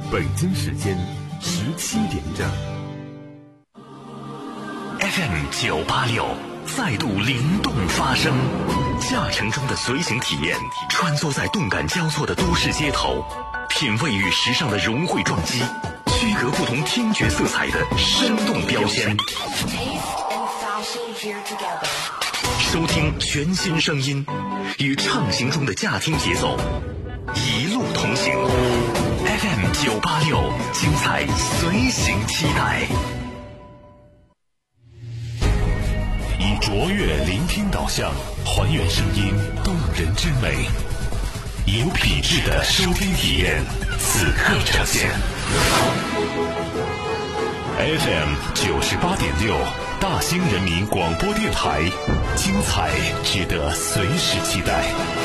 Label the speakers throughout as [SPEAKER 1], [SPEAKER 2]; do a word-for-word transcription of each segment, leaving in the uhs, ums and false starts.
[SPEAKER 1] 北京时间十七点整。
[SPEAKER 2] F M 九八六再度灵动发声，驾乘中的随行体验，穿梭在动感交错的都市街头，品味与时尚的融汇撞击，区隔不同听觉色彩的生动标签。收听全新声音，与畅行中的驾听节奏，一路同行。F M 九八六，精彩随行期待。以卓越聆听导向，还原声音动人之美，有品质的收听体验，此刻呈现。F M 九十八点六，大兴人民广播电台，精彩值得随时期待。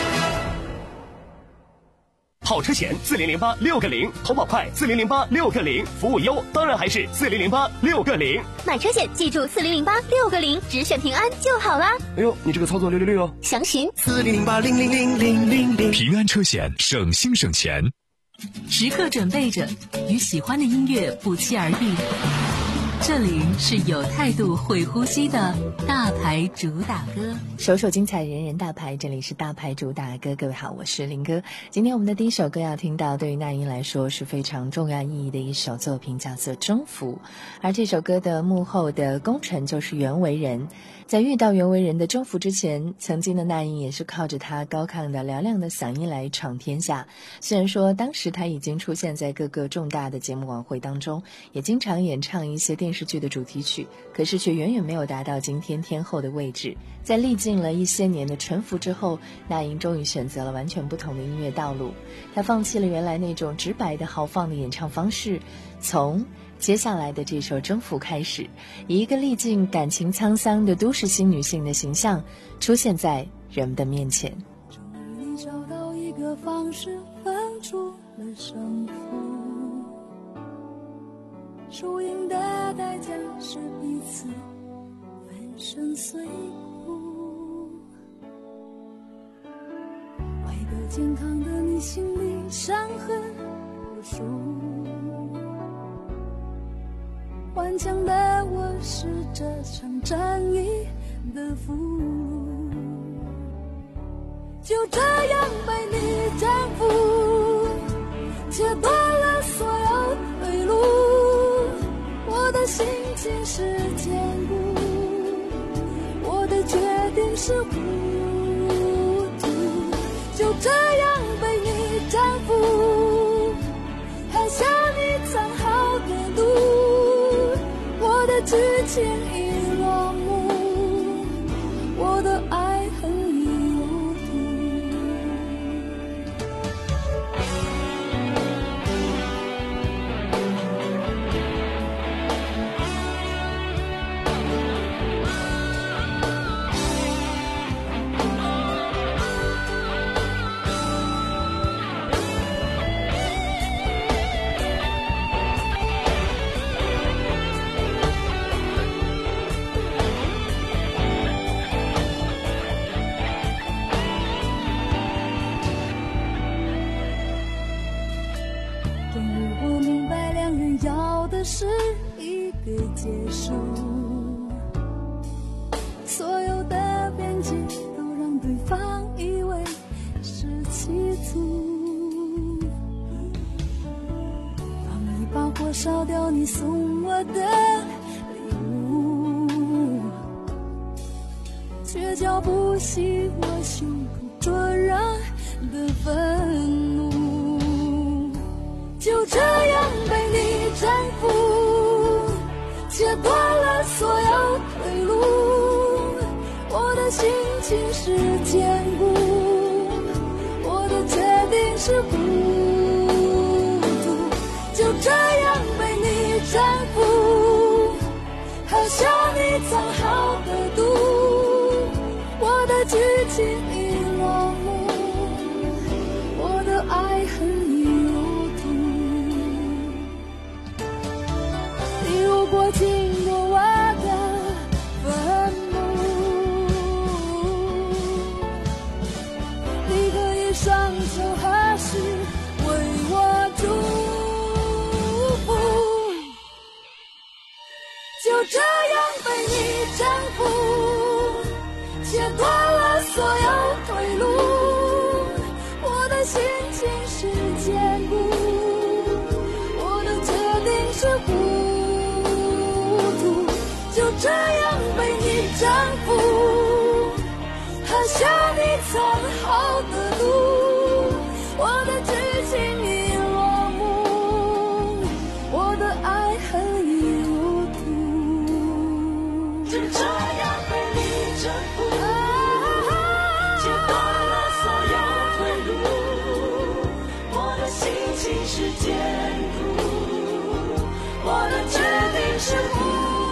[SPEAKER 3] 好车险四零零八六个零，投保快四零零八六个零，服务优当然还是四零零八六个零。
[SPEAKER 4] 买车险记住四零零八六个零，只选平安就好啦。
[SPEAKER 3] 哎呦，你这个操作六六六哦！
[SPEAKER 4] 详询
[SPEAKER 5] 四零零八零零零零零零。
[SPEAKER 2] 平安车险，省心省钱。
[SPEAKER 6] 时刻准备着，与喜欢的音乐不期而遇。这里是有态度会呼吸的大牌主打歌，
[SPEAKER 7] 首首精彩，人人大牌。这里是大牌主打歌，各位好，我是林哥。今天我们的第一首歌要听到，对于那英来说是非常重要意义的一首作品，叫做《征服》。而这首歌的幕后的功臣就是袁惟仁。在遇到袁惟仁的征服之前，曾经的那英也是靠着他高亢的嘹亮的嗓音来闯天下。虽然说当时他已经出现在各个重大的节目晚会当中，也经常演唱一些电视剧的主题曲，可是却远远没有达到今天天后的位置。在历尽了一些年的沉浮之后，那英终于选择了完全不同的音乐道路。他放弃了原来那种直白的豪放的演唱方式，从接下来的这首《征服》开始，以一个历尽感情沧桑的都市新女性的形象出现在人们的面前。
[SPEAKER 8] 终于你找到一个方式分出了胜负，输赢的代价是彼此粉身碎骨，爱的健康的你心里伤痕无数，顽强的我是这场战役的俘虏，就这样被你征服，切断了所有退路，我的心情是坚固，我的决定是糊涂，就这样被你征服，喝下你藏好的毒，我的剧情已落幕，我的爱恨已有度。是一个结束，所有的边界都让对方以为是企图，放一把火烧掉你送我的礼物，却浇不熄我胸口灼热的愤怒，就这样被你征服，切断了所有退路，我的心情是坚固，我的决定是糊涂，就这样被你征服，喝下你藏好的毒，我的剧情已落幕，我的爱恨已有度，你如果经过我的坟墓，你可以双手合十为我祝这样被你征服，切断了所有退路，我的心情是坚固，我的决定是糊涂，就这样被你征服，好像你藏好的路，我的剧情已落幕，我的爱恨已入土，就这样被你征服，切断了所有退路，我的心情是坚固，我的决定是糊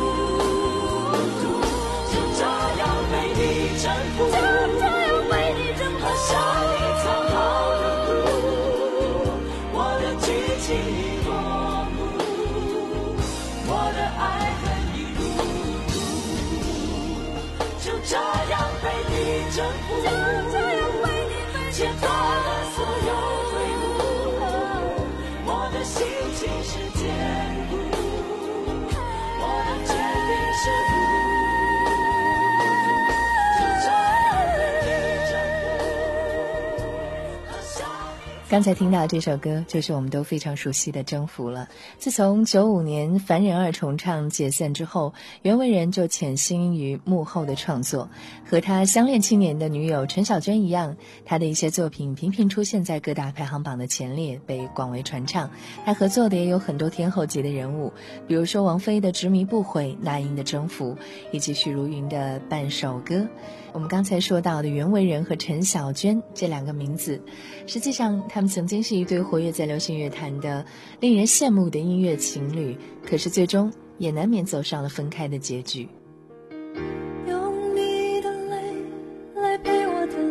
[SPEAKER 8] 涂，就这样被你征服，就这样被你征服，好像你藏好的路，我的剧情已落幕，我的爱恨已入土，就这样被你征服，就这样被你切断了所有退路，我的心情是坚固，我的决定是糊涂，就这样被你征服，好像
[SPEAKER 7] 刚才听到这首歌就是我们都非常熟悉的《征服》了。自从九五年凡人二重唱解散之后，袁惟仁就潜心于幕后的创作。和他相恋七年的女友陈小娟一样，他的一些作品频频出现在各大排行榜的前列，被广为传唱。他合作的也有很多天后级的人物，比如说王菲的《执迷不悔》，那英的《征服》，以及许茹芸的《半首歌》。我们刚才说到的袁惟仁和陈小娟这两个名字，实际上他们曾经是一对活跃在流行乐坛的令人羡慕的音乐情侣，可是最终也难免走上了分开的结局。
[SPEAKER 8] 用你的泪来陪我的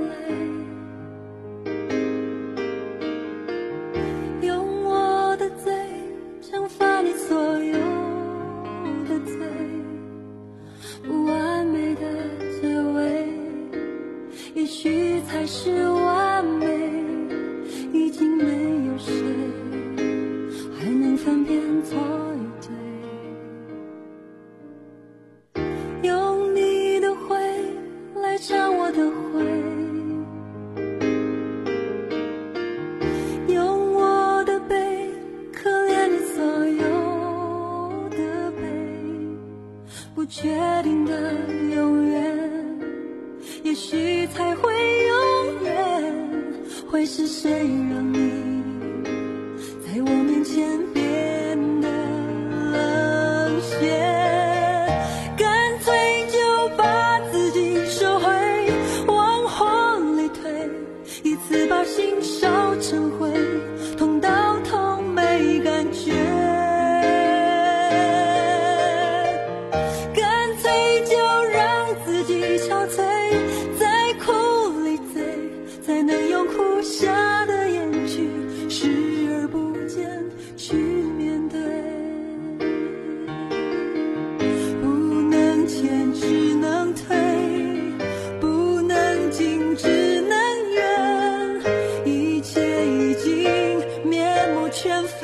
[SPEAKER 8] 泪，用我的嘴惩罚你所有的罪，不完美的结尾也许才是完美，已经没有谁还能分辨错与对，用你的灰来尝我的灰，用我的悲可怜你所有的悲，不确定的永远也许才会永远，会是谁让你在我面前变得冷血，干脆就把自己收回，往火里推，一次把心烧成灰，痛到痛没感觉，干脆就让自己憔悴，在苦里醉，才能用哭下的眼去视而不见，去面对，不能前只能退，不能进只能远，一切已经面目全非，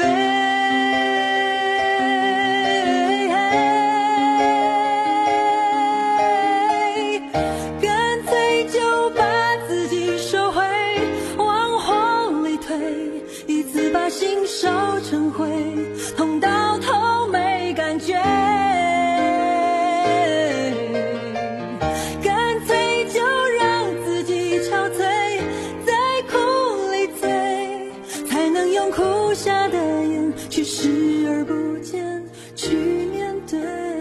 [SPEAKER 8] 干脆就把自己收回，往火里推，一次把心烧成灰，痛到头没感觉，干脆就让自己憔悴，在苦里醉，才能用哭下的眼去视而不见，去面对。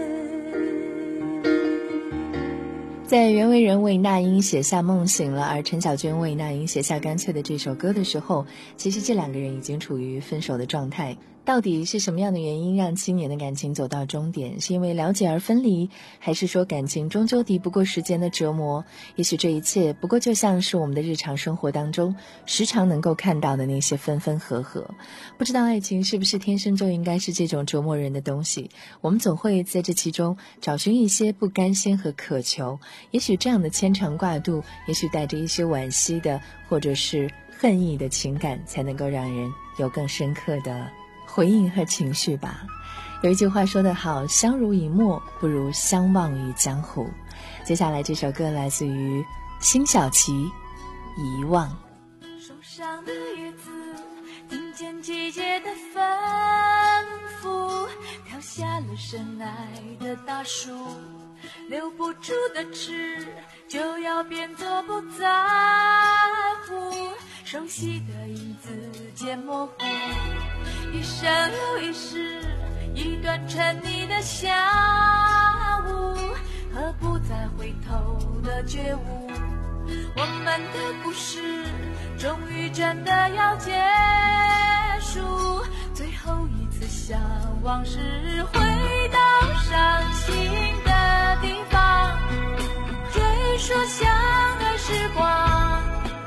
[SPEAKER 7] 在袁惟仁为那英写下《梦醒了》，而陈小娟为那英写下《干脆》的这首歌的时候，其实这两个人已经处于分手的状态。到底是什么样的原因让七年的感情走到终点？是因为了解而分离，还是说感情终究敌不过时间的折磨？也许这一切不过就像是我们的日常生活当中时常能够看到的那些分分合合。不知道爱情是不是天生就应该是这种折磨人的东西，我们总会在这其中找寻一些不甘心和渴求。也许这样的牵肠挂肚，也许带着一些惋惜的或者是恨意的情感，才能够让人有更深刻的回应和情绪吧。有一句话说得好，相濡以沫不如相忘于江湖。接下来这首歌来自于辛晓琪，遗忘。
[SPEAKER 8] 树上的叶子听见季节的吩咐，跳下了深爱的大树，留不住的痴就要变作不在乎，熟悉的影子渐模糊，一生又一世，一段沉溺的下午和不再回头的觉悟，我们的故事终于真的要结束，最后一次向往事回到伤心的地方，追溯相爱时光，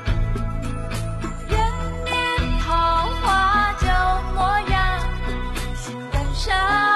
[SPEAKER 8] 人面桃花旧模样，心感伤。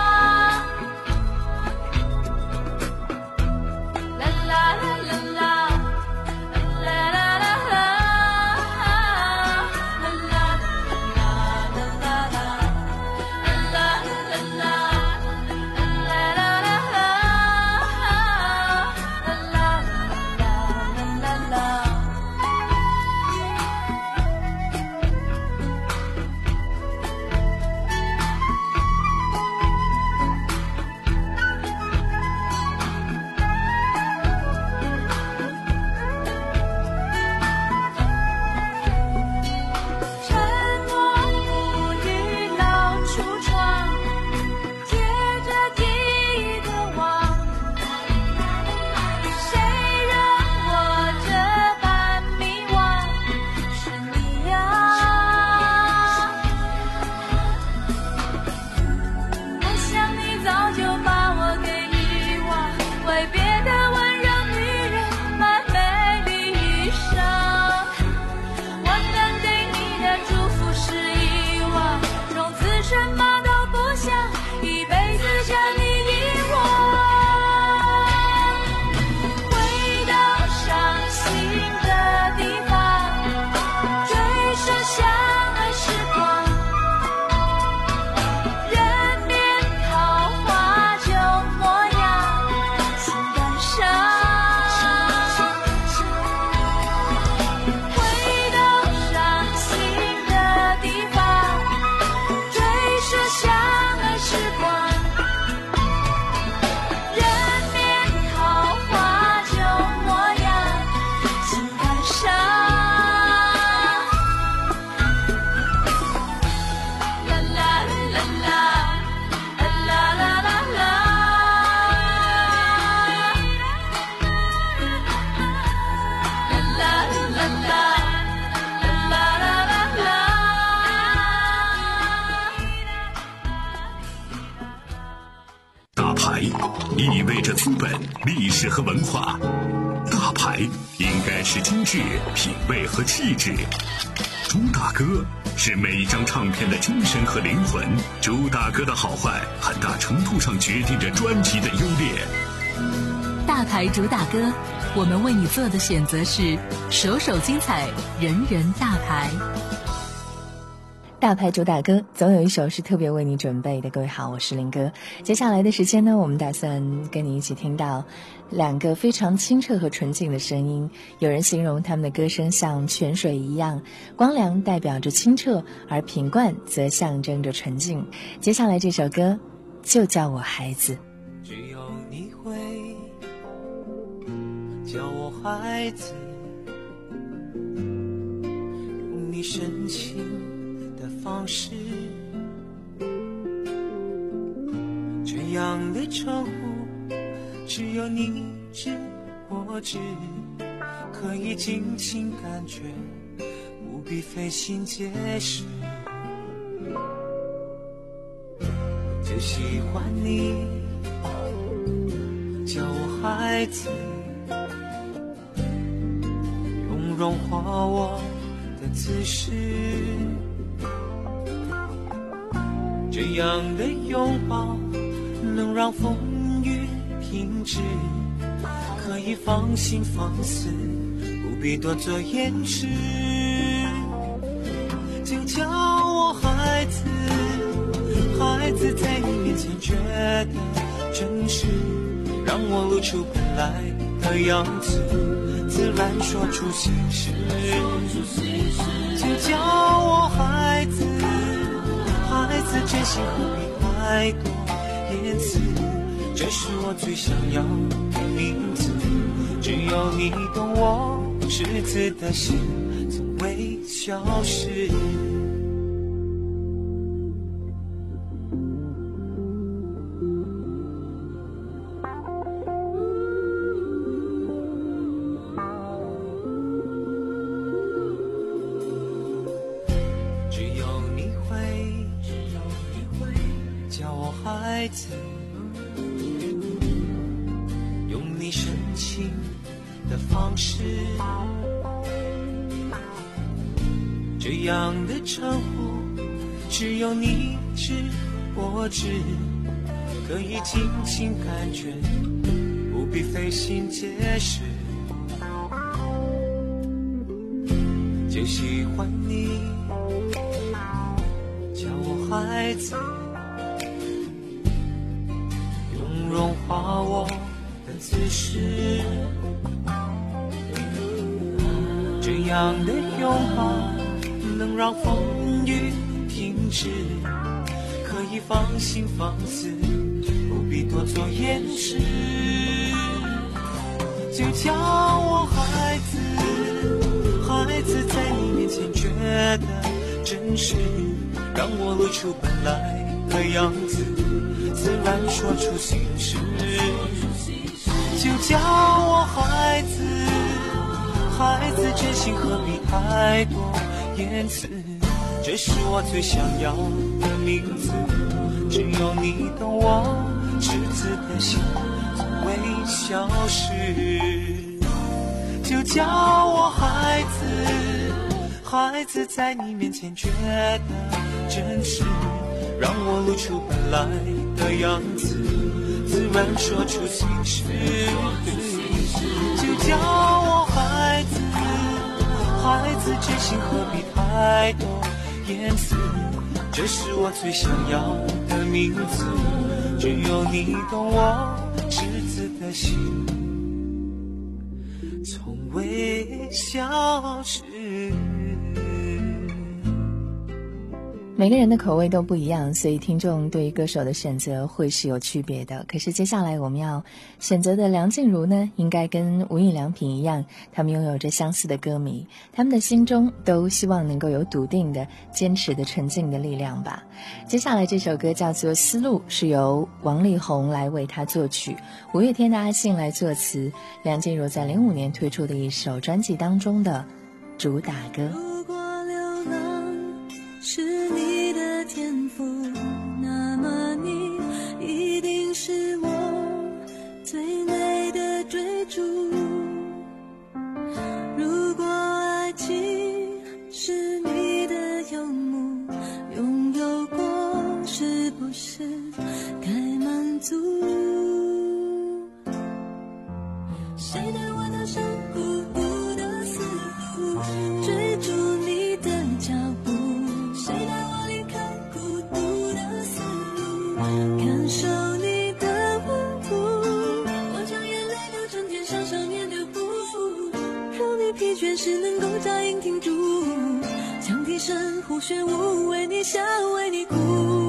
[SPEAKER 2] 意味着资本、历史和文化。大牌应该是精致、品味和气质。朱大哥是每一张唱片的精神和灵魂。朱大哥的好坏，很大程度上决定着专辑的优劣。
[SPEAKER 6] 大牌主打歌，我们为你做的选择是首首精彩，人人大牌。
[SPEAKER 7] 大牌主打歌总有一首是特别为你准备的。各位好，我是林哥。接下来的时间呢，我们打算跟你一起听到两个非常清澈和纯净的声音。有人形容他们的歌声像泉水一样，光良代表着清澈，而品冠则象征着纯净。接下来这首歌就叫我孩子。
[SPEAKER 5] 只有你会叫我孩子，用你深情的方式，这样的称呼只有你知我知，可以尽情感觉，不必费心解释。就喜欢你叫我孩子，用融化我的姿势，这样的拥抱能让风雨停止，可以放心放肆，不必多做掩饰。就叫我孩子， 孩子在你面前觉得真实，让我露出本来的样子，自然说出心事。就叫我孩子，孩子真心何必太多言辞，这是我最想要的名字，只有你懂我赤子的心，从未消失。孩子，用你深情的方式，这样的称呼只有你知我知，可以尽情感觉，不必费心解释，就喜欢你叫我孩子，融化我的姿势，这样的拥抱能让风雨停止，可以放心放肆，不必多做掩饰，就叫我孩子，孩子在你面前觉得真实，让我露出本来的样子，自然说出心事，就叫我孩子，孩子真心何必太多言辞，这是我最想要的名字，只有你懂我赤子的心，从未消失，就叫我孩子，孩子在你面前觉得真实，让我露出本来的样子，自然说出心事，就叫我孩子，孩子真心何必太多言辞，这是我最想要的名字，只有你懂我赤子的心，从未消失。
[SPEAKER 7] 每个人的口味都不一样，所以听众对于歌手的选择会是有区别的。可是接下来我们要选择的梁静茹呢，应该跟无印良品一样，他们拥有着相似的歌迷，他们的心中都希望能够有笃定的、坚持的、纯净的力量吧。接下来这首歌叫做《丝路》，是由王力宏来为他作曲，五月天的阿信来作词，梁静茹在零五年推出的一首专辑当中的主打歌。
[SPEAKER 8] 如果流浪是你的天赋，那么你一定是我最美的追逐。如果爱情是你的游牧，拥有过是不是该满足？谁对我的生孤独的思路，追逐你的脚步，谁带我离开孤独的思路，感受你的温度，我将眼泪流成天上想念的匍匐，让你疲倦时能够扎营停住，将提神呼血雾，为你笑为你哭，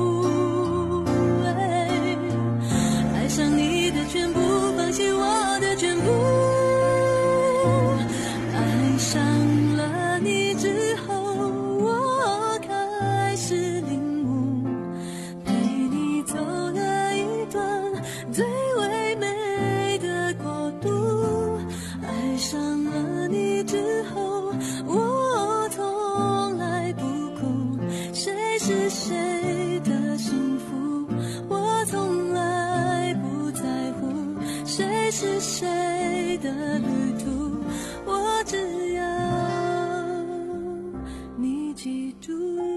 [SPEAKER 8] 爱上你的全部，放弃我的全部，爱上了你之后，我开始领悟，陪你走了一段最唯美的国度，爱上了你之后，我从来不哭，谁是谁的幸福，我从来不在乎，谁是谁的旅途，我只要你记住。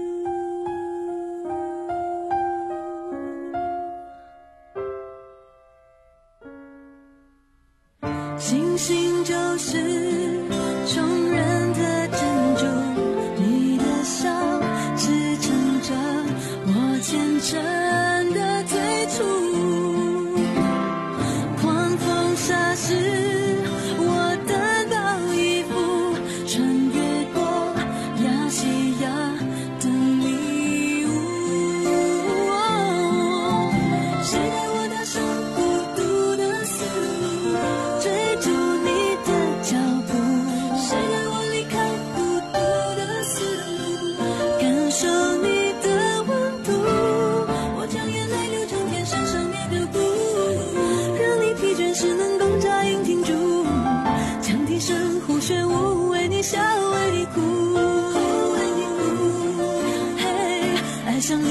[SPEAKER 8] 星星就是穷人的珍珠，你的笑支撑着我虔诚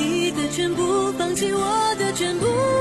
[SPEAKER 8] 你的全部，放弃我的全部。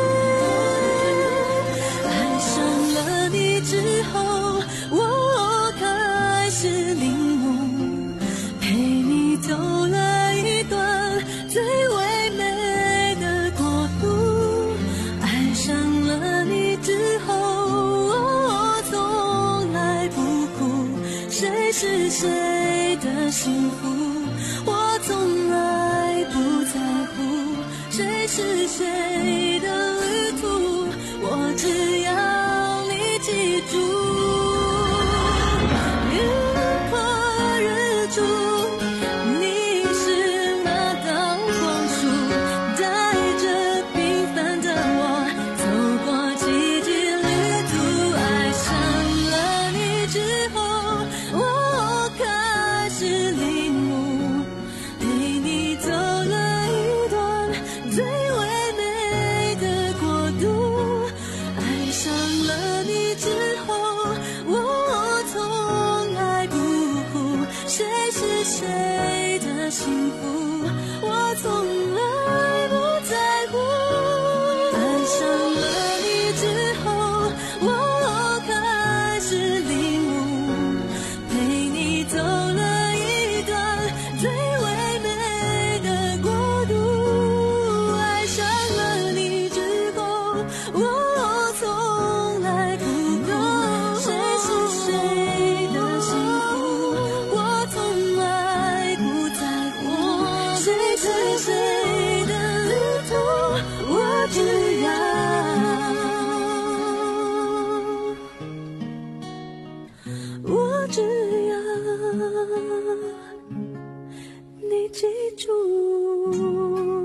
[SPEAKER 8] 爱上了你之后，我开始领悟，陪你走了一段最唯美的国度。爱上了你之后，我从来不哭，谁是谁的幸福，我从来不在乎，谁是谁的旅途，我只要你记住。日落日出，你是那道光束，带着平凡的我走过奇迹旅途。爱上了你之后，我开始领悟，陪你走了一段最唯美的国度。爱上了你之后，我从来不哭，谁是谁的幸福，我从来不在乎。爱上了你之后，我开始领悟，陪你走了一段最唯美的国度。爱上了你之后，我从来不哭，谁是谁的幸福，我从来不在乎，谁是谁的旅途，我只要我只要你记住。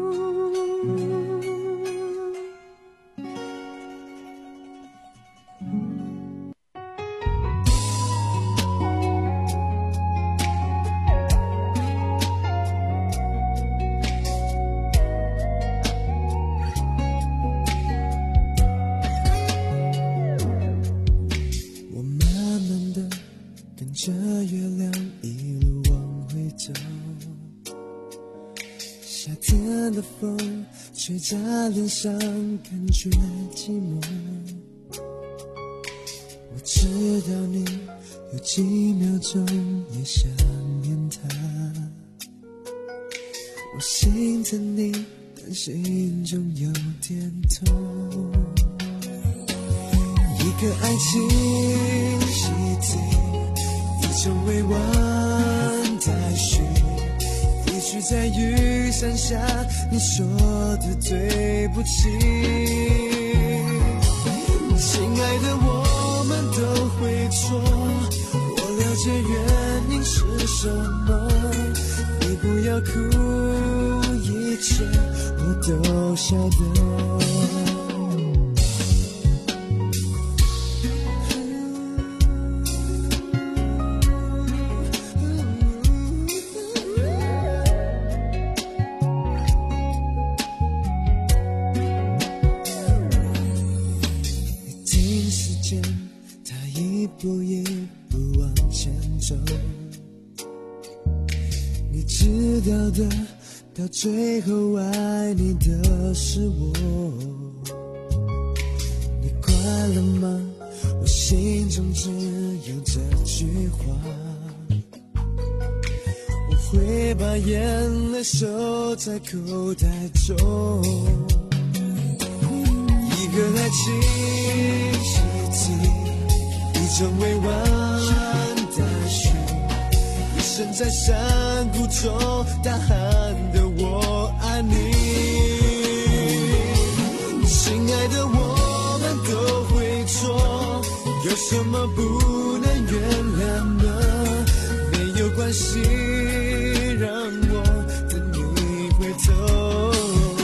[SPEAKER 5] 我慢慢的跟着月亮一路往回走，夏天的风吹在脸上，感觉寂寞。我知道你有几秒钟也想念他，我心疼你，但心中有点痛。一个爱情习题，一种委婉待续，一句在雨伞下你说的对不起。亲爱的，我们都会错，我了解原因是什么，你不要哭，一切我都晓得。一步一步往前走，你知道的，到最后爱你的是我。你快乐吗？我心中只有这句话，我会把眼泪收在口袋中。一个爱情习题，一种委婉待续，一生在山谷中大喊的我爱你。亲爱的，我们都会错，有什么不能原谅呢？没有关系，让我等你回头。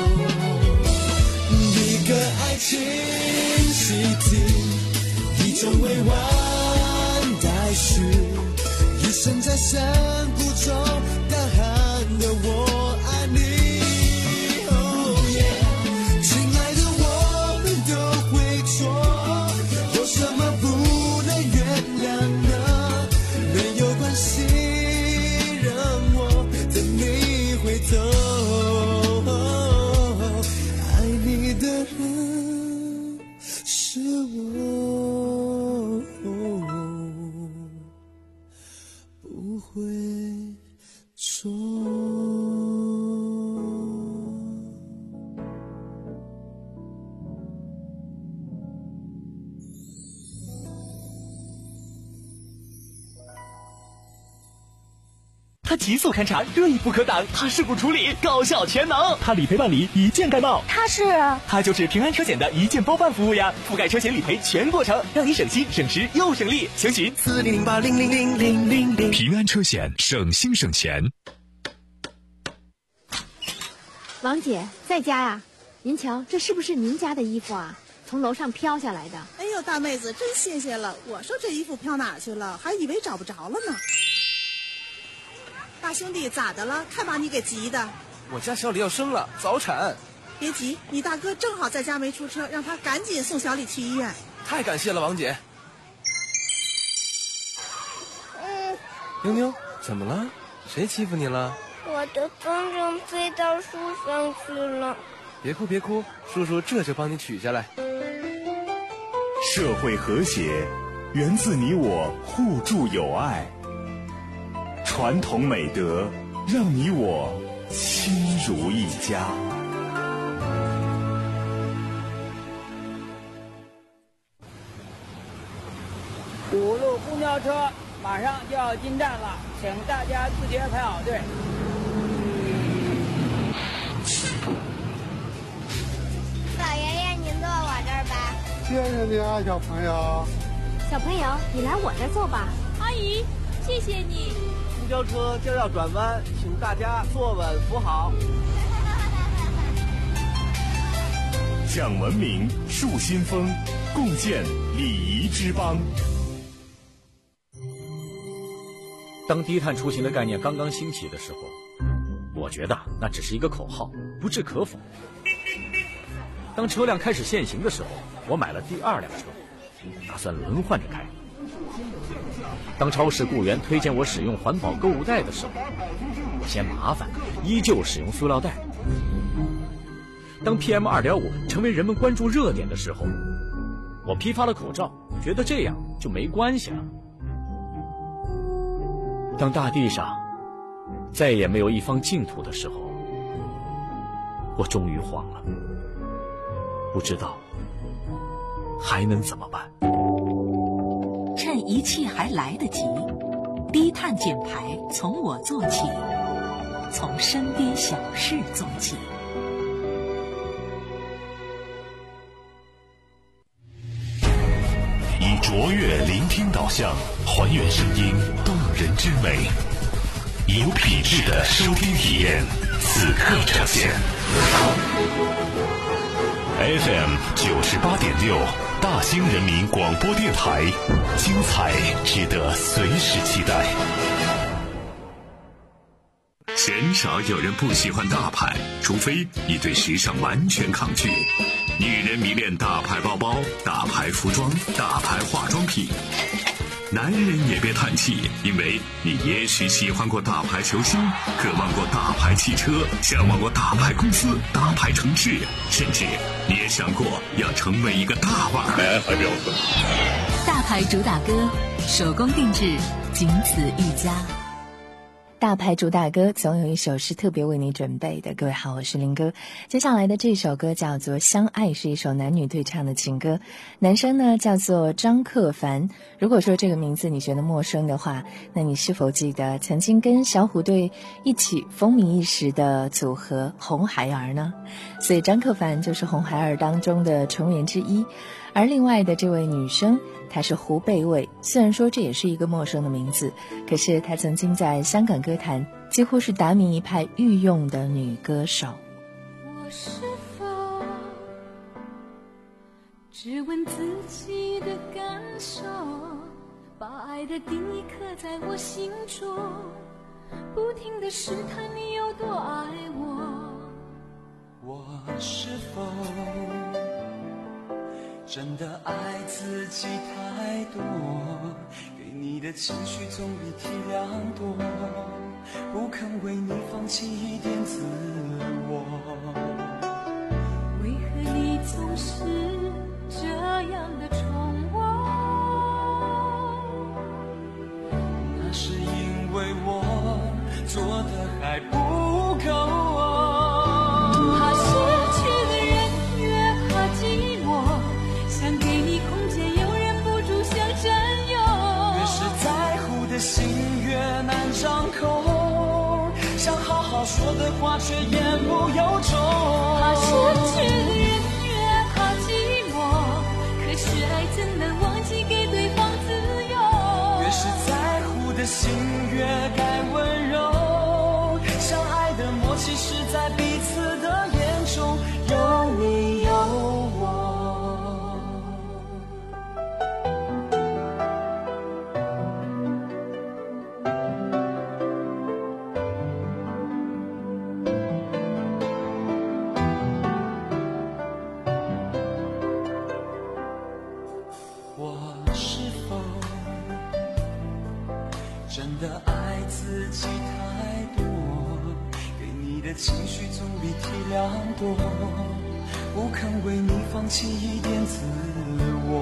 [SPEAKER 5] 一个爱情习题，一种委婉待续，一生在山谷中大喊的我爱你。Oh yeah， 亲爱的，我们都会错，有什么不能原谅呢？没有关系，让我等你回头。
[SPEAKER 3] 它急速勘察，热议不可挡；它事故处理，高效全能；它理赔办理，一键盖帽。
[SPEAKER 4] 它是，
[SPEAKER 3] 它就是平安车险的一键包办服务呀，覆盖车险理赔全过程，让你省心省时又省力。详询四零零八零零零零零零。
[SPEAKER 2] 平安车险，省心省钱。
[SPEAKER 9] 王姐在家呀？您瞧，这是不是您家的衣服啊？从楼上飘下来的。
[SPEAKER 10] 哎呦，大妹子真谢谢了！我说这衣服飘哪去了，还以为找不着了呢。大兄弟咋的了？看把你给急的。
[SPEAKER 11] 我家小李要生了，早产。
[SPEAKER 10] 别急，你大哥正好在家没出车，让他赶紧送小李去医院。
[SPEAKER 11] 太感谢了，王姐。
[SPEAKER 12] 嗯，
[SPEAKER 11] 妞妞，怎么了？谁欺负你了？
[SPEAKER 12] 我的风筝飞到树上去了。
[SPEAKER 11] 别哭别哭，叔叔这就帮你取下来。
[SPEAKER 1] 社会和谐源自你我互助友爱，传统美德让你我亲如一家。
[SPEAKER 13] 五路公交车马上就要进站了，请大家自觉排好队。
[SPEAKER 12] 老爷爷，您坐我这儿吧。
[SPEAKER 14] 谢谢你啊，小朋友。
[SPEAKER 9] 小朋友，你来我这儿坐吧。
[SPEAKER 15] 阿姨，谢谢你。
[SPEAKER 16] 公交车就要转弯，请大家坐稳扶好。
[SPEAKER 1] 讲文明，树新风，共建礼仪之邦。
[SPEAKER 17] 当低碳出行的概念刚刚兴起的时候，我觉得那只是一个口号，不置可否。当车辆开始限行的时候，我买了第二辆车，打算轮换着开。当超市雇员推荐我使用环保购物袋的时候，我嫌麻烦，依旧使用塑料袋。当 P M 二点五 成为人们关注热点的时候，我批发了口罩，觉得这样就没关系了。当大地上再也没有一方净土的时候，我终于慌了，不知道还能怎么办。
[SPEAKER 6] 趁一切还来得及，低碳减排从我做起，从身边小事做起。
[SPEAKER 2] 以卓越聆听导向，还原声音动人之美，有品质的收听体验，此刻呈现。F M 九十八点六，大兴人民广播电台，精彩值得随时期待。鲜少有人不喜欢大牌，除非你对时尚完全抗拒。女人迷恋大牌包包、大牌服装、大牌化妆品。男人也别叹气，因为你也许喜欢过大牌球星，渴望过大牌汽车，向往过大牌公司、大牌城市，甚至你也想过要成为一个大腕儿。来，还标准。
[SPEAKER 6] 大牌主打歌，手工定制，仅此一家。
[SPEAKER 7] 大牌主打歌总有一首是特别为你准备的。各位好，我是林哥。接下来的这首歌叫做《相爱》，是一首男女对唱的情歌。男生呢叫做张克凡。如果说这个名字你觉得陌生的话，那你是否记得曾经跟小虎队一起风靡一时的组合红孩儿呢？所以张克凡就是红孩儿当中的成员之一。而另外的这位女生，她是胡贝蕙。虽然说这也是一个陌生的名字，可是她曾经在香港歌坛几乎是达明一派御用的女歌手。
[SPEAKER 8] 我是否只问自己的感受，把爱的定义刻在我心中，不停地试探你有多爱我。
[SPEAKER 5] 我是否真的爱自己太多，给你的情绪总比体谅多，不肯为你放弃一点自我。
[SPEAKER 8] 为何你总是这样的宠我？
[SPEAKER 5] 那是因为我做的还不够啊。
[SPEAKER 8] 怕失去的人越怕寂寞，想给你空间又忍不住想占有，
[SPEAKER 5] 越是在乎的心越难张口。 说的话却言不由衷。
[SPEAKER 6] 怕失去的人越怕寂寞，可是爱怎能忘记给对方自由？
[SPEAKER 5] 越是在乎的心越该温柔，相爱的默契是在彼此的眼中，有你有我。真的爱自己太多，给你的情绪总比体谅多，不肯为你放弃一点自我。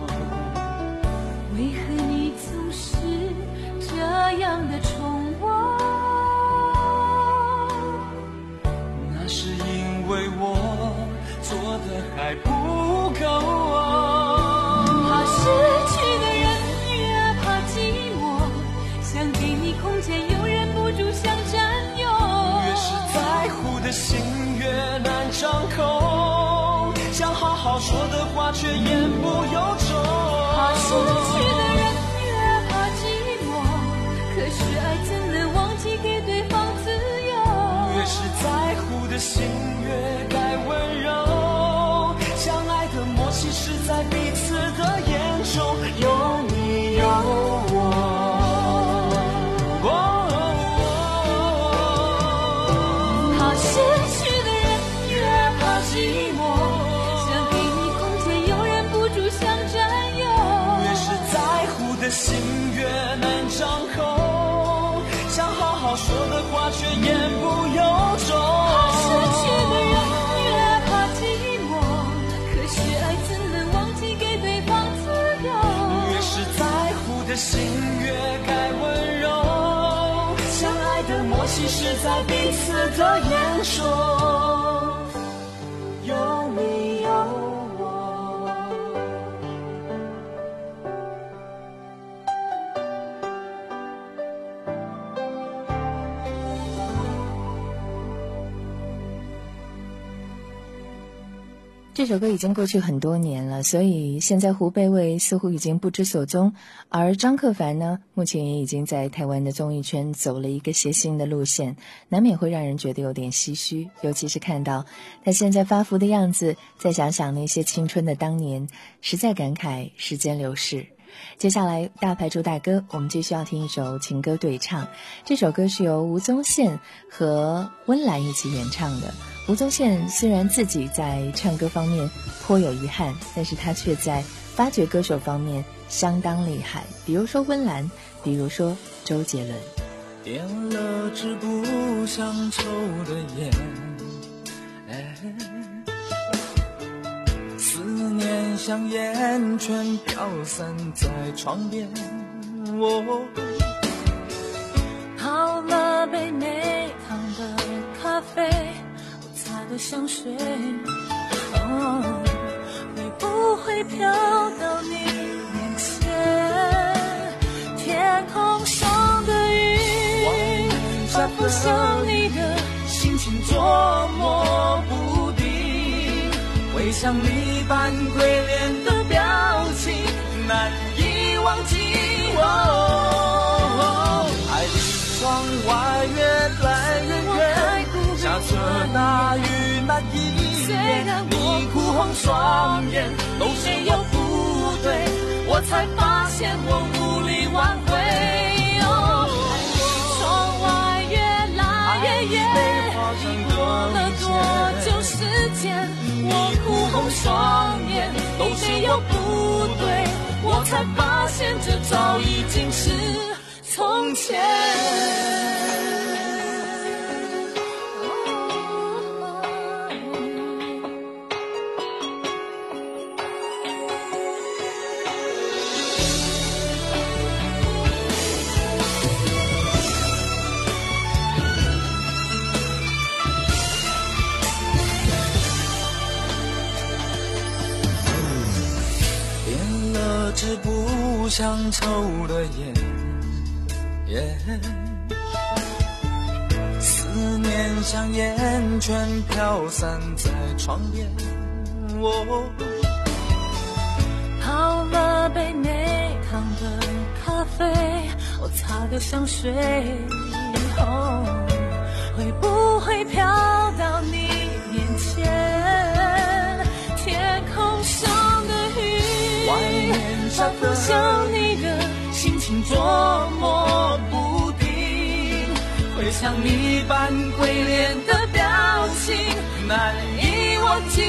[SPEAKER 6] 为何你总是这样的宠我？
[SPEAKER 5] 那是因为我做的还不够啊。
[SPEAKER 6] 怕失去的人越怕寂寞，想给你空间又忍不住想占有。
[SPEAKER 5] 越是在乎的心越难张口，想好好说的话却言不由衷。
[SPEAKER 6] 怕失去的人越怕寂寞，可是爱怎能忘记给对方自由？
[SPEAKER 5] 越是在乎的心越该温柔，相爱的默契是在彼此的眼中，有你有我。
[SPEAKER 6] 寂寞，想给你空间又忍不住想占有。
[SPEAKER 5] 越是在乎的心越难张口，想好好说的话却言不由衷。
[SPEAKER 6] 怕失去的人越怕寂寞，可是爱怎能忘记给对方自由？
[SPEAKER 5] 越是在乎的心越该温柔，相爱的默契是在彼此的眼中，有你有我。
[SPEAKER 7] 这首歌已经过去很多年了，所以现在胡贝卫似乎已经不知所踪，而张克帆呢，目前也已经在台湾的综艺圈走了一个谐星的路线，难免会让人觉得有点唏嘘，尤其是看到他现在发福的样子，再想想那些青春的当年，实在感慨时间流逝。接下来大牌主打歌，我们继续要听一首情歌对唱，这首歌是由吴宗宪和温岚一起演唱的。吴宗宪虽然自己在唱歌方面颇有遗憾，但是他却在发掘歌手方面相当厉害，比如说温岚，比如说周杰伦。
[SPEAKER 5] 点了支不想抽的烟，哎，思念像烟圈飘散在床边，我
[SPEAKER 6] 泡了杯没糖的咖啡，擦的香水，哦，会不会飘到你面前？天空上的云，仿佛像你的心情捉摸不定，
[SPEAKER 5] 会像你般鬼脸的表情，难以忘记。哦，爱的窗外越来越远，下着大雨那一夜，你哭红双眼，都是我不对，我才发现我无力挽回。哦，
[SPEAKER 6] 窗外越来越远，经过了多久时间？我哭红双眼，都是我不对，我才发现这早已经是从前。
[SPEAKER 5] 支不想抽的烟，yeah，思念像烟圈飘散在窗边。哦，
[SPEAKER 6] 泡了杯没糖的咖啡，我擦掉香水，哦，会不会飘到你面前？天空上的雨，
[SPEAKER 5] 外面下
[SPEAKER 6] 仿佛想你的心情捉摸不定，会像你般鬼脸的表情难以忘记。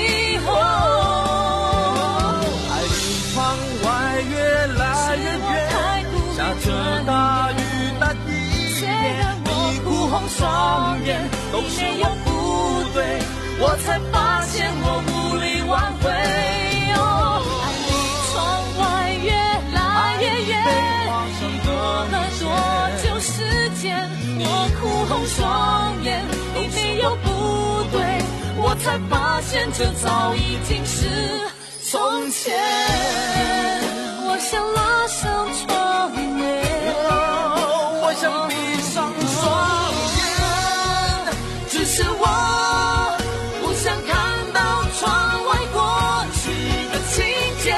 [SPEAKER 5] 哦，爱离窗外越来越远，下着大雨那一夜，你哭红双眼，都是我不对，我才发现我无力挽回。
[SPEAKER 6] 哦，爱离窗外越来越远，你过了多久时间？我哭红双眼，你没有不对，我才发现这早已经是从前。我想拉上窗帘，
[SPEAKER 5] 哦，我想闭上双眼，
[SPEAKER 6] 只是我不想看到窗外过去的情节。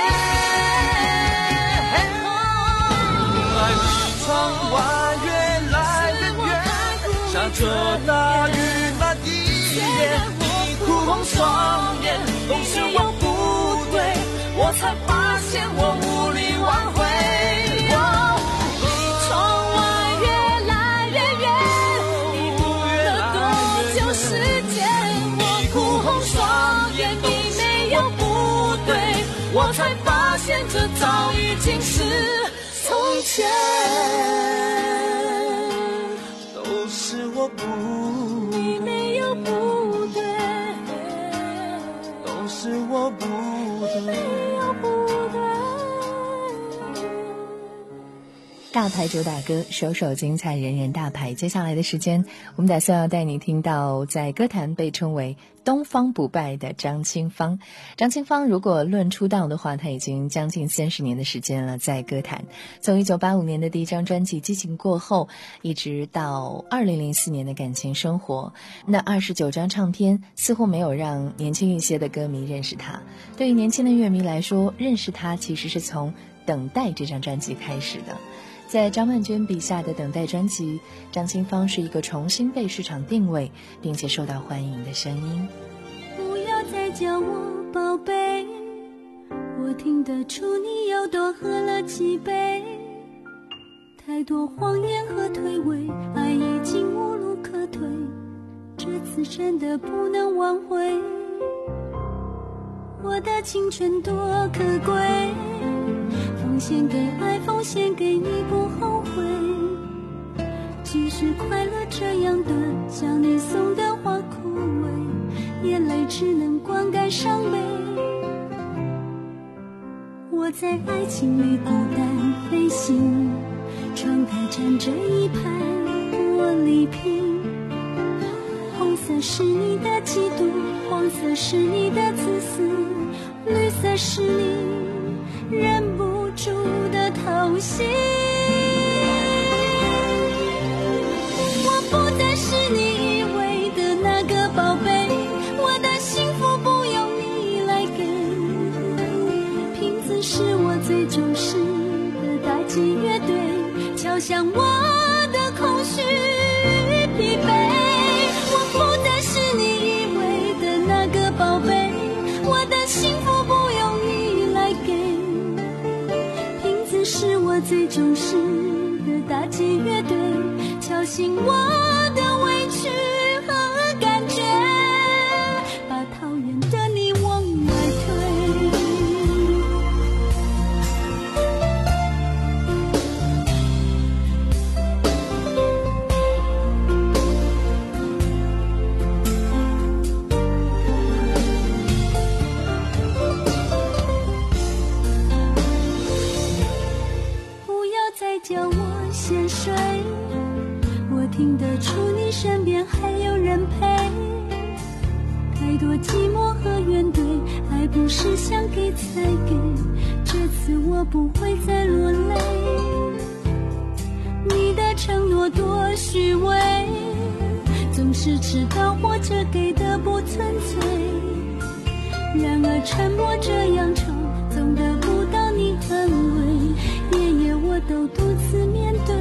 [SPEAKER 5] 爱离窗外越来越远，下着大雨那一夜，你哭红双眼，都是我不对，我才发现我无力挽回。哦，
[SPEAKER 6] 离窗外越来越远，你过了多久时间？我哭红双眼，你没有不对，我才发现这早已经是从前。
[SPEAKER 5] 都是我不对，
[SPEAKER 6] 你没有不对，
[SPEAKER 5] 都是我不对，
[SPEAKER 6] 没有不对。
[SPEAKER 7] 大牌主打歌，首首精彩，人人大牌。接下来的时间，我们打算要带你听到在歌坛被称为东方不败的张清芳。张清芳如果论出道的话，她已经将近三十年的时间了，在歌坛。从一九八五年的第一张专辑《激情过后》，一直到二零零四年的感情生活，那二十九张唱片似乎没有让年轻一些的歌迷认识她。对于年轻的乐迷来说，认识她其实是从《等待》这张专辑开始的。在张曼娟笔下的《等待》专辑，张清芳是一个重新被市场定位并且受到欢迎的声音。
[SPEAKER 8] 不要再叫我宝贝，我听得出你又多喝了几杯，太多谎言和推诿，爱已经无路可退，这次真的不能挽回。我的青春多可贵，奉献给爱，奉献给你不后悔，即使快乐这样短，向你送的花枯萎，眼泪只能灌溉伤悲。我在爱情里孤单飞行，窗台站着一排玻璃瓶，红色是你的嫉妒，黄色是你的自私，绿色是你忍不住的偷袭。我不再是你以为的那个宝贝，我的幸福不用你来给，瓶子是我最重视的打击乐队，敲响我的空虚与疲惫。我不再是你以为的那个宝贝，我的幸福不用你来给，是我最重视的打击乐队，敲醒我的委屈和感觉，把讨厌的你往外推。叫我先睡，我听得出你身边还有人陪，太多寂寞和怨怼，爱不是想给才给，这次我不会再落泪。你的承诺多虚伪，总
[SPEAKER 6] 是迟到或者给的不纯粹。然而沉默这样长，总得不到你安慰，夜夜我都独自面对。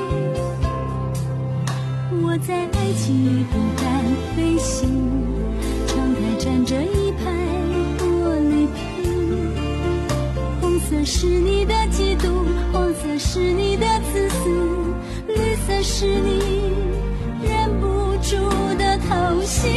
[SPEAKER 6] 我在爱情里不敢飞行，窗台站着一排玻璃瓶，红色是你的嫉妒，黄色是你的自私，绿色是你忍不住的偷袭。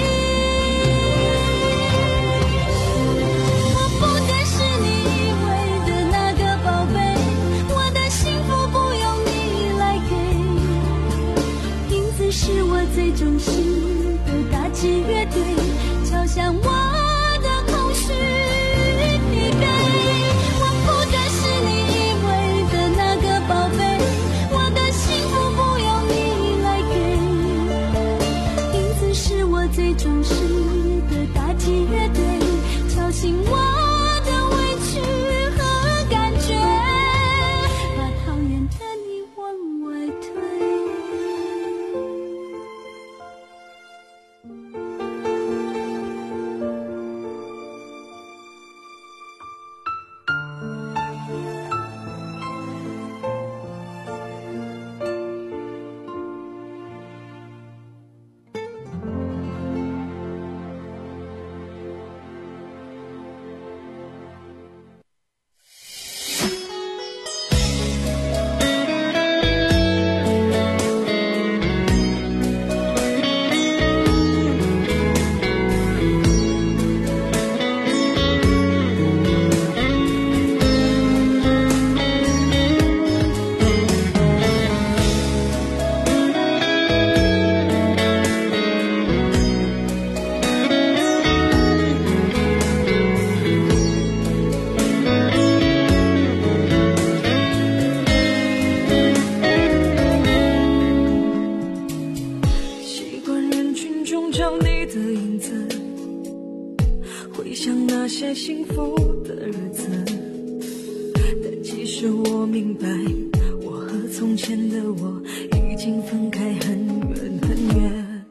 [SPEAKER 6] 我不再是你以为的那个宝贝，我的幸福不用你来给，影子是我最忠心的打击乐队，敲响我的空虚疲惫。我不再是你以为的那个宝贝，我的幸福不用你来给，影子是我最忠实的打击乐队，敲醒我的委屈和感觉，把讨厌的你往外推。
[SPEAKER 18] 幸福的日子，但其实我明白，我和从前的我已经分开很远很远。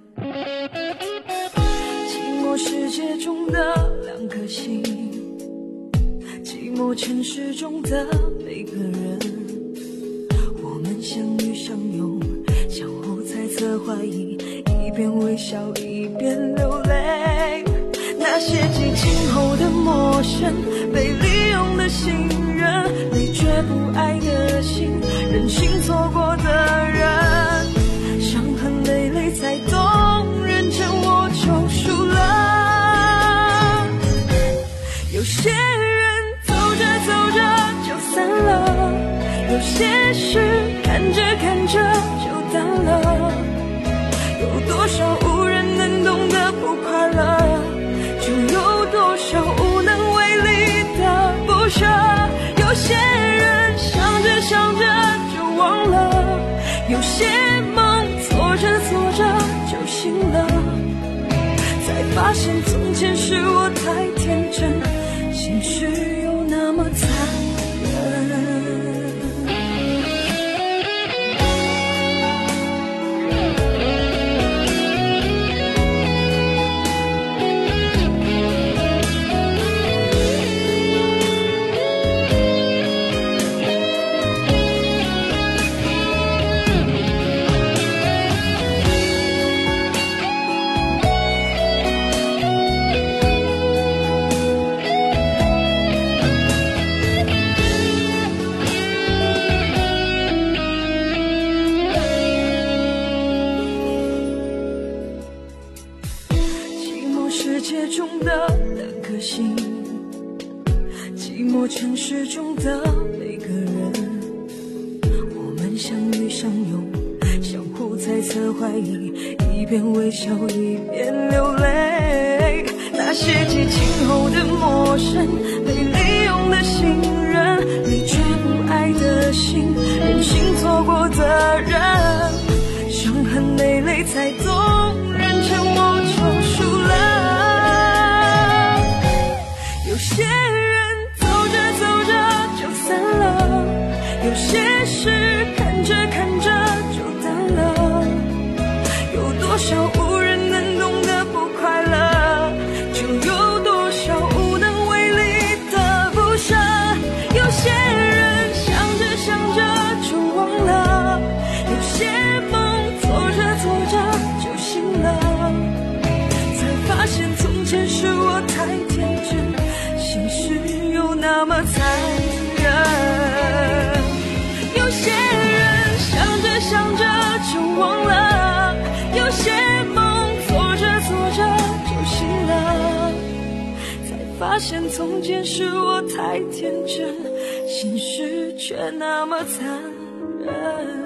[SPEAKER 18] 寂寞世界中的两颗心，寂寞城市中的每个人，我们相遇相拥，相互猜测怀疑，一边微笑一边流泪。那些激情后的陌生，被利用的信任，被绝不爱的心，任性错过的人，伤痕累累才懂，认真我就输了。有些人走着走着就散了，有些事看着看着就淡了，有多少无人能懂的不快乐，就有多少无能为力的不舍。有些人想着想着就忘了，有些梦做着做着就醒了，才发现从前是我太天真，心事又那么残忍。城市中的每个人，我们相遇相拥，相互猜测怀疑，一边微笑一边流泪。那些激情后的陌生，被利用的信任，被绝不爱的心，任性错过的人，伤痕累累才懂，认真我就输了。有些有些事看着看着就淡了，有多少无人那么残忍。有些人想着想着就忘了，有些梦做着做着就醒了，才发现从前是我太天真，现实却那么残忍。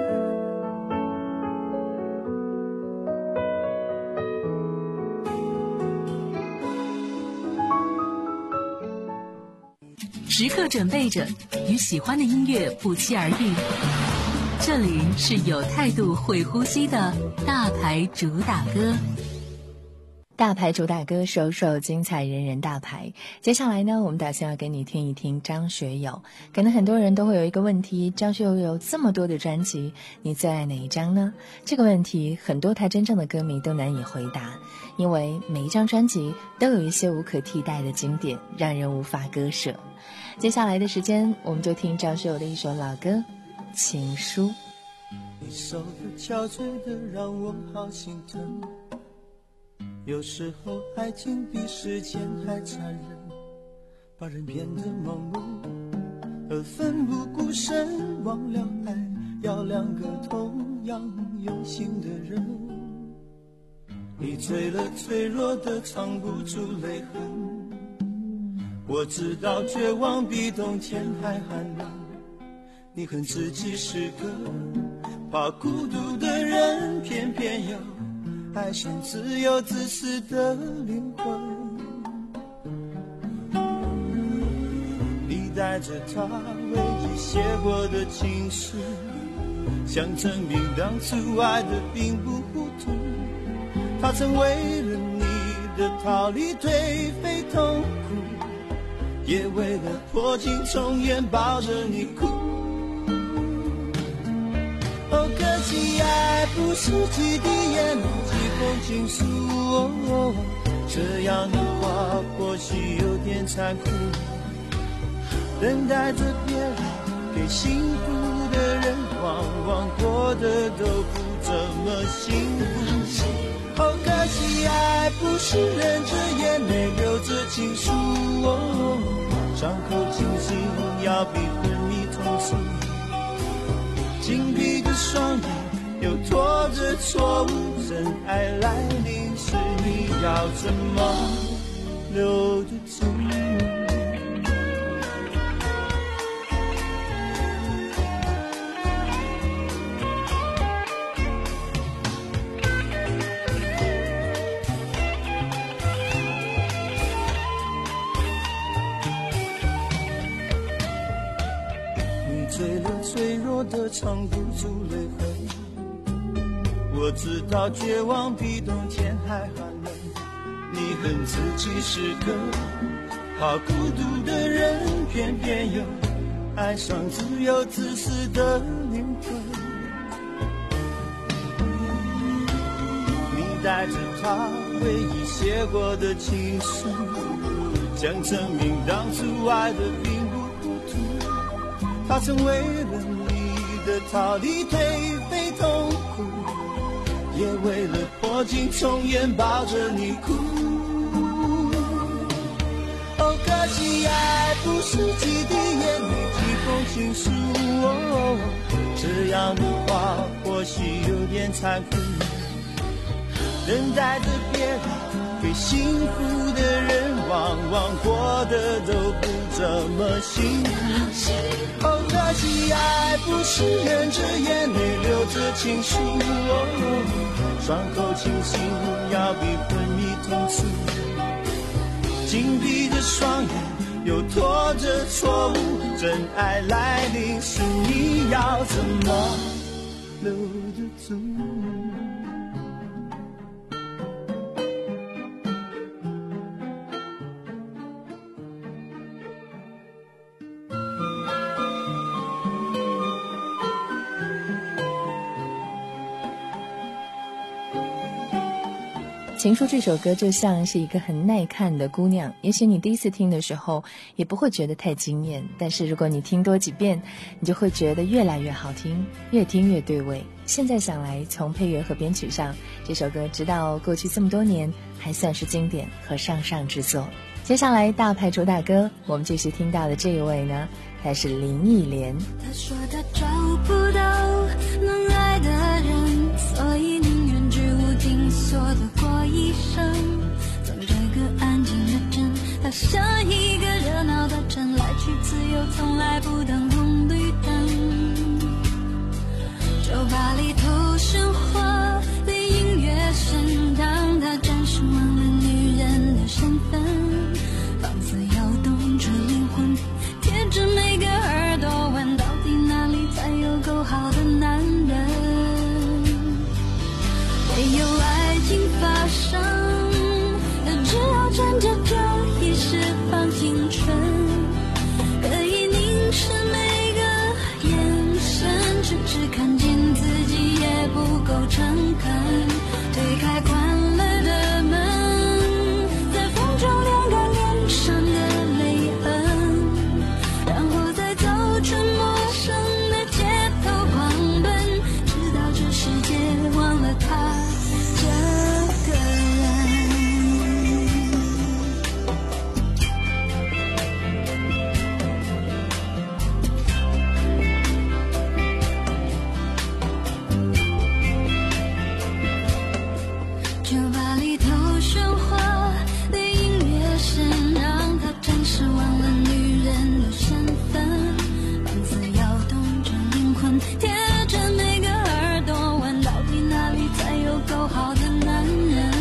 [SPEAKER 19] 时刻准备着与喜欢的音乐不期而遇，这里是有态度会呼吸的大牌主打歌。
[SPEAKER 7] 大牌主打歌，首首精彩，人人大牌。接下来呢，我们打算要给你听一听张学友。可能很多人都会有一个问题，张学友有这么多的专辑，你最爱哪一张呢？这个问题很多他真正的歌迷都难以回答，因为每一张专辑都有一些无可替代的经典，让人无法割舍。接下来的时间，我们就听张学友的一首老歌《情书》。
[SPEAKER 5] 你手的憔悴的让我好心疼，有时候爱情比时间还残忍，把人变得盲目而奋不顾身，忘了爱要两个同样用心的人。你醉了脆弱的藏不住泪痕，我知道绝望比冬天还寒冷，你恨自己是个怕孤独的人，偏偏有爱上自由自私的灵魂。你带着他唯一写过的情书，想证明当初爱的并不糊涂。他曾为了你的逃离颓废痛苦，也为了破镜重圆抱着你哭。哦，可惜爱不是几滴眼泪几封情书，哦哦，这样的话或许有点残酷。等待着别人给幸福的人，往往过得都不怎么幸福。哦，可惜爱不是忍着眼泪流着情书，哦，伤口清醒要比昏迷痛楚。紧闭的双眼又拖着错误，真爱来临时你要怎么留得住？你醉了脆弱的藏不住泪痕，我知道绝望比冬天还寒冷，你恨自己是个怕孤独的人，偏偏又爱上自由自私的灵魂。你带着他唯一写过的情书，想证明当初爱的并不糊涂。他曾为了你的逃离颓废痛苦，也为了破镜重圆抱着你哭。哦，可惜爱不是几滴眼泪几封情书，哦，这样的话或许有点残酷。等待着别人给幸福的人，往往过得都不怎么幸福。哦，可惜爱不是忍着眼泪流着情书，哦，伤口清醒要比昏迷痛楚。紧闭着双眼又拖着错误，真爱来临时你要怎么留得住？
[SPEAKER 7] 情书这首歌就像是一个很耐看的姑娘，也许你第一次听的时候也不会觉得太惊艳，但是如果你听多几遍，你就会觉得越来越好听，越听越对味。现在想来，从配乐和编曲上，这首歌直到过去这么多年还算是经典和上上之作。 接下来大牌主打歌，我们继续听到的这一位呢，他是林忆莲。
[SPEAKER 6] 他说他找不到能爱的人，所以宁愿居无定所的过一生。从这个安静的镇，他像一个热闹的城，来去自由，从来不等红绿灯。酒吧里头喧哗的音乐声，让他暂时忘了女人的身份，仿佛摇动着灵魂，贴着每个耳朵问，到底哪里才有够好的男人？没有爱情发生，只好站着就一时放青春，可以凝视每个眼神，只是看见自己也不够诚恳，推开关了的门，在风中晾干脸上的泪痕，然后再走出陌生的街头狂奔，直到这世界忘了他这个人。酒吧里头喧哗的音乐声，让他暂时忘了女人的身份，仿佛摇动着灵魂，贴着每个耳朵问，到底哪里才有够好的男人？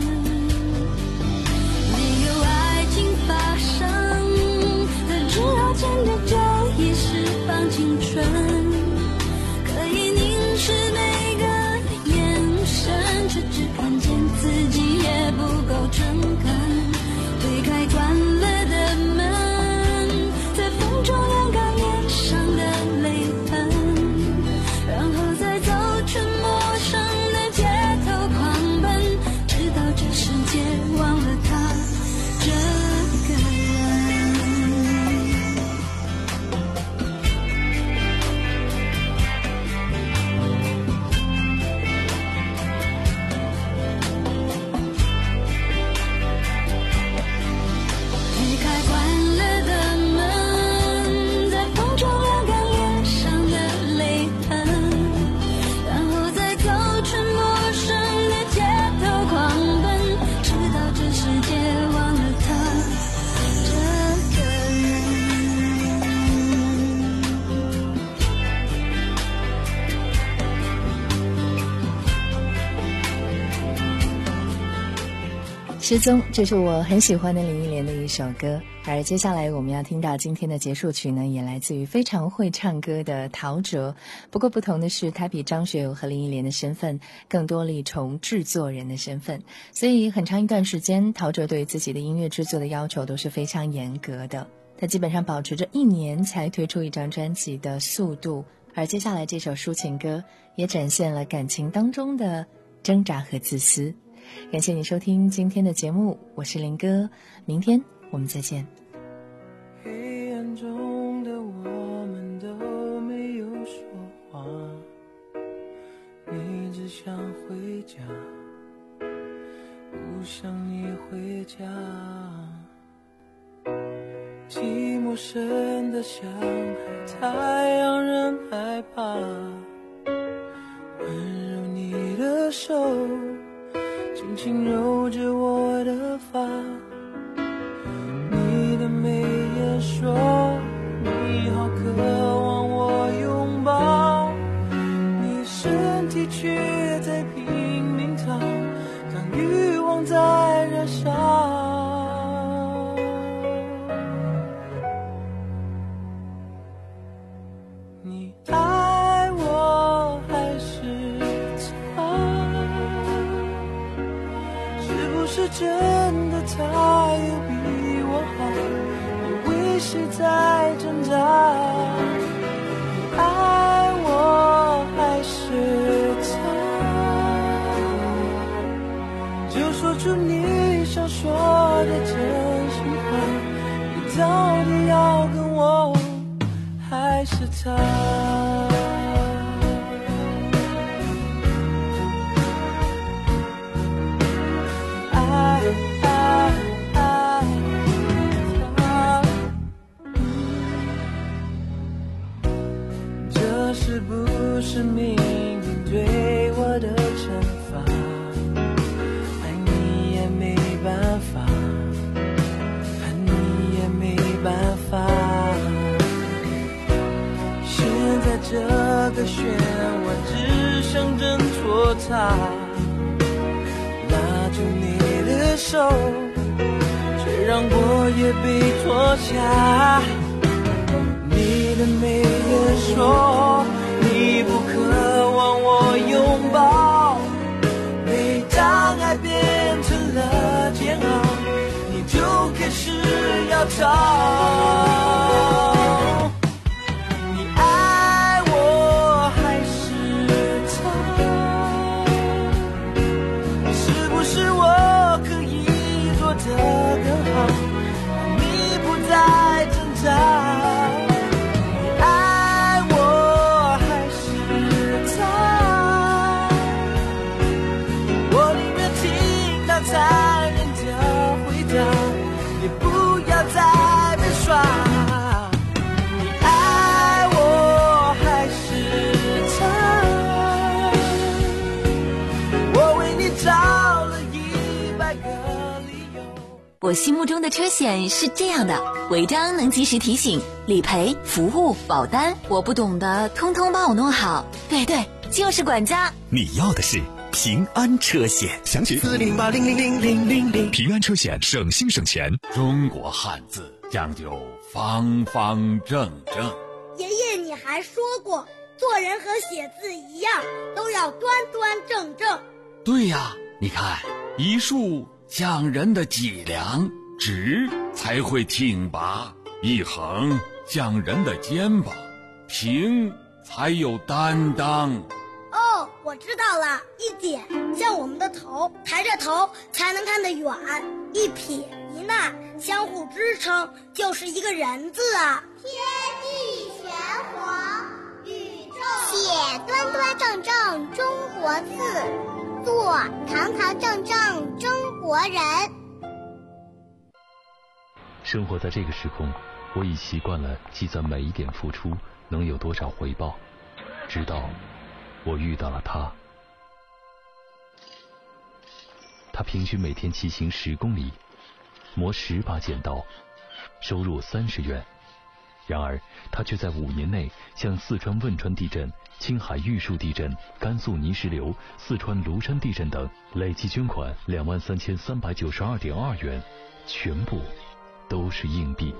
[SPEAKER 6] 没有爱情发生，他只好牵着就一时放青春，可以凝视每个眼神，却只看见自己也不够诚恳，推开关了的门，在风中晾干脸上的泪痕，然后再走出陌生的街头狂奔，直到这世界忘了他这个人。推开关了的门，在风中晾干脸上的泪痕，然后再走出陌生的街头狂奔，直到这世界忘了他这个人。
[SPEAKER 7] 失踪，这是我很喜欢的林忆莲的一首歌。而接下来我们要听到今天的结束曲呢，也来自于非常会唱歌的陶喆。不过不同的是，他比张学友和林忆莲的身份更多了一重制作人的身份，所以很长一段时间，陶喆对自己的音乐制作的要求都是非常严格的。他基本上保持着一年才推出一张专辑的速度。而接下来这首抒情歌也展现了感情当中的挣扎和自私。感谢你收听今天的节目，我是林哥，明天我们再见。
[SPEAKER 5] 黑暗中的我们都没有说话，你只想回家，不想你回家，寂寞深得像海，太让人害怕，温柔你的手轻轻揉着我的发，你的眉眼说你好渴望我拥抱，你身体却在拼命逃，当欲望在燃烧，你爱我还是他？是不是真的他有比我好？你为谁在挣扎？你爱我还是他？就说出你想说的真心话，你到底要跟我还是他？爱爱爱个漩涡，只想挣脱它。拉住你的手，却让我也被拖下。你的眉眼说你不渴望我拥抱，每当爱变成了煎熬，你就开始要逃。你爱我还是他？是不是我可以做得更好，让你不再挣扎？
[SPEAKER 19] 我心目中的车险是这样的：违章能及时提醒，理赔、服务、保单，我不懂的通通帮我弄好。对对，就是管家。
[SPEAKER 2] 你要的是平安车险，详情四零八零零零零零零。平安车险，省心省钱。
[SPEAKER 20] 中国汉字讲究方方正正。
[SPEAKER 21] 爷爷，你还说过，做人和写字一样，都要端端正正。
[SPEAKER 20] 对呀，你看一竖像人的脊梁，直才会挺拔；一横像人的肩膀，平才有担当。
[SPEAKER 21] 哦，我知道了，一点像我们的头，抬着头才能看得远；一撇一捺相互支撑，就是一个人字啊。
[SPEAKER 22] 天地玄黄，宇宙写端端正正中国字，做堂堂正正中国人。
[SPEAKER 23] 生活在这个时空，我已习惯了计算每一点付出能有多少回报，直到我遇到了他。他平均每天骑行十公里，磨十把剪刀，收入三十元。然而他却在五年内向四川汶川地震、青海玉树地震、甘肃泥石流、四川庐山地震等累计捐款两万三千三百九十二点二元，全部都是硬币。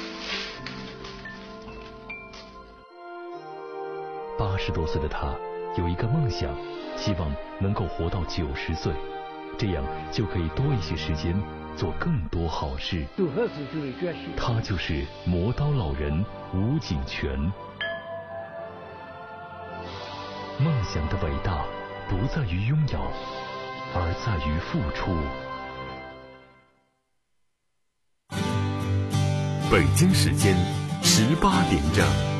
[SPEAKER 23] 八十多岁的他有一个梦想，希望能够活到九十岁，这样就可以多一些时间做更多好事。他就是磨刀老人吴景全。梦想的伟大不在于拥有，而在于付出。
[SPEAKER 2] 北京时间十八点整。